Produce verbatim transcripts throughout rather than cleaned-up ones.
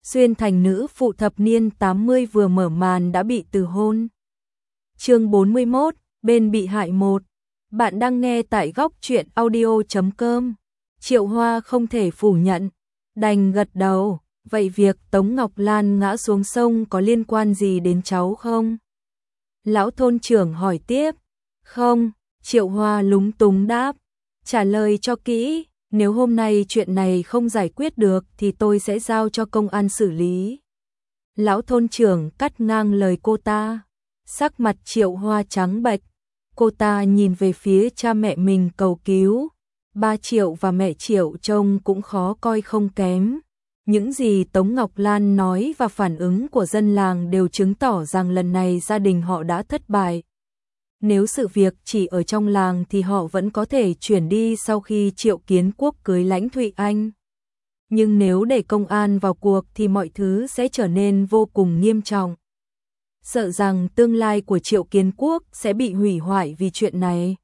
Xuyên thành nữ phụ thập niên tám mươi vừa mở màn đã bị từ hôn. Chương bốn mươi mốt, bên bị hại một. Bạn đang nghe tại góc truyện audio chấm com. Triệu Hoa không thể phủ nhận, đành gật đầu. Vậy việc Tống Ngọc Lan ngã xuống sông có liên quan gì đến cháu không? Lão thôn trưởng hỏi tiếp. Không, Triệu Hoa lúng túng đáp. Trả lời cho kỹ, nếu hôm nay chuyện này không giải quyết được thì tôi sẽ giao cho công an xử lý. Lão thôn trưởng cắt ngang lời cô ta. Sắc mặt Triệu Hoa trắng bệch. Cô ta nhìn về phía cha mẹ mình cầu cứu. Ba Triệu và mẹ Triệu trông cũng khó coi không kém. Những gì Tống Ngọc Lan nói và phản ứng của dân làng đều chứng tỏ rằng lần này gia đình họ đã thất bại. Nếu sự việc chỉ ở trong làng thì họ vẫn có thể chuyển đi sau khi Triệu Kiến Quốc cưới Lãnh Thụy Anh. Nhưng nếu để công an vào cuộc thì mọi thứ sẽ trở nên vô cùng nghiêm trọng. Sợ rằng tương lai của Triệu Kiến Quốc sẽ bị hủy hoại vì chuyện này.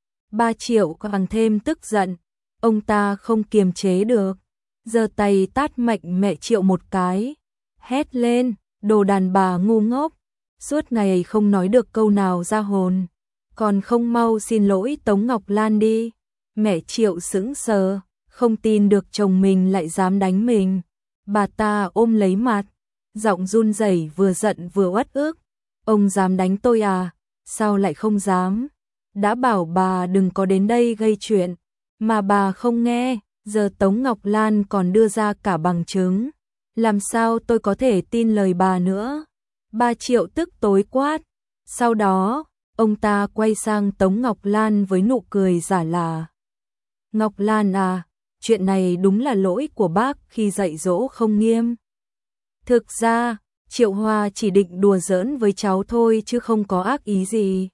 Ba Triệu càng thêm tức giận, ông ta không kiềm chế được, giơ tay tát mạnh mẹ Triệu một cái, hét lên, đồ đàn bà ngu ngốc, suốt ngày không nói được câu nào ra hồn, còn không mau xin lỗi Tống Ngọc Lan đi. Mẹ Triệu sững sờ, không tin được chồng mình lại dám đánh mình. Bà ta ôm lấy mặt, giọng run rẩy vừa giận vừa uất ức. Ông dám đánh tôi à? Sao lại không dám? Đã bảo bà đừng có đến đây gây chuyện, mà bà không nghe, giờ Tống Ngọc Lan còn đưa ra cả bằng chứng. Làm sao tôi có thể tin lời bà nữa? Ba Triệu tức tối quát. Sau đó, ông ta quay sang Tống Ngọc Lan với nụ cười giả là. Ngọc Lan à, chuyện này đúng là lỗi của bác khi dạy dỗ không nghiêm. Thực ra, Triệu Hoa chỉ định đùa giỡn với cháu thôi chứ không có ác ý gì.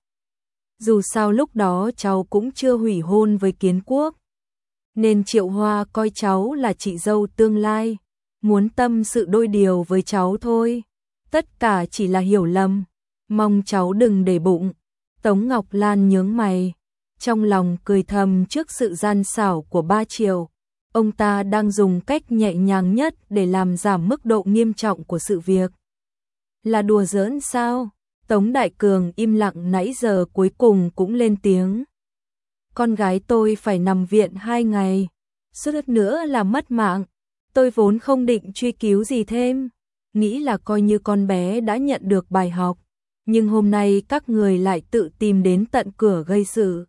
Dù sao lúc đó cháu cũng chưa hủy hôn với Kiến Quốc, nên Triệu Hoa coi cháu là chị dâu tương lai, muốn tâm sự đôi điều với cháu thôi. Tất cả chỉ là hiểu lầm, mong cháu đừng để bụng. Tống Ngọc Lan nhướng mày, trong lòng cười thầm trước sự gian xảo của ba Triệu. Ông ta đang dùng cách nhẹ nhàng nhất để làm giảm mức độ nghiêm trọng của sự việc. Là đùa giỡn sao? Tống Đại Cường im lặng nãy giờ cuối cùng cũng lên tiếng. Con gái tôi phải nằm viện hai ngày, suýt nữa là mất mạng. Tôi vốn không định truy cứu gì thêm, nghĩ là coi như con bé đã nhận được bài học. Nhưng hôm nay các người lại tự tìm đến tận cửa gây sự.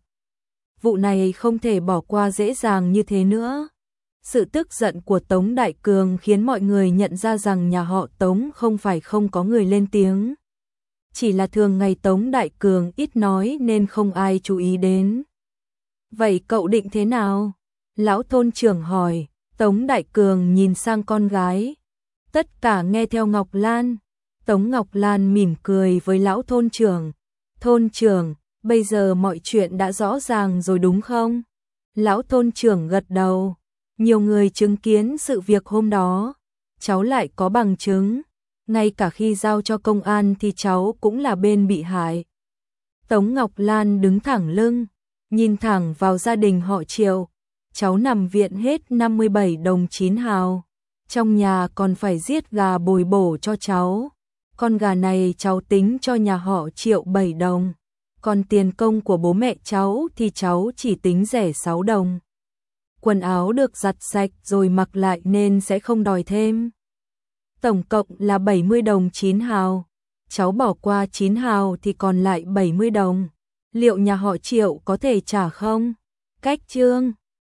Vụ này không thể bỏ qua dễ dàng như thế nữa. Sự tức giận của Tống Đại Cường khiến mọi người nhận ra rằng nhà họ Tống không phải không có người lên tiếng. Chỉ là thường ngày Tống Đại Cường ít nói nên không ai chú ý đến. Vậy cậu định thế nào? Lão thôn trưởng hỏi. Tống Đại Cường nhìn sang con gái. Tất cả nghe theo Ngọc Lan. Tống Ngọc Lan mỉm cười với lão thôn trưởng. Thôn trưởng, bây giờ mọi chuyện đã rõ ràng rồi đúng không? Lão thôn trưởng gật đầu. Nhiều người chứng kiến sự việc hôm đó. Cháu lại có bằng chứng. Ngay cả khi giao cho công an thì cháu cũng là bên bị hại. Tống Ngọc Lan đứng thẳng lưng, nhìn thẳng vào gia đình họ Triệu. Cháu nằm viện hết năm mươi bảy đồng chín hào. Trong nhà còn phải giết gà bồi bổ cho cháu. Con gà này cháu tính cho nhà họ Triệu bảy đồng. Còn tiền công của bố mẹ cháu thì cháu chỉ tính rẻ sáu đồng. Quần áo được giặt sạch rồi mặc lại nên sẽ không đòi thêm. Tổng cộng là bảy mươi đồng chín hào. Cháu bỏ qua chín hào thì còn lại bảy mươi đồng. Liệu nhà họ Triệu có thể trả không? Cách chương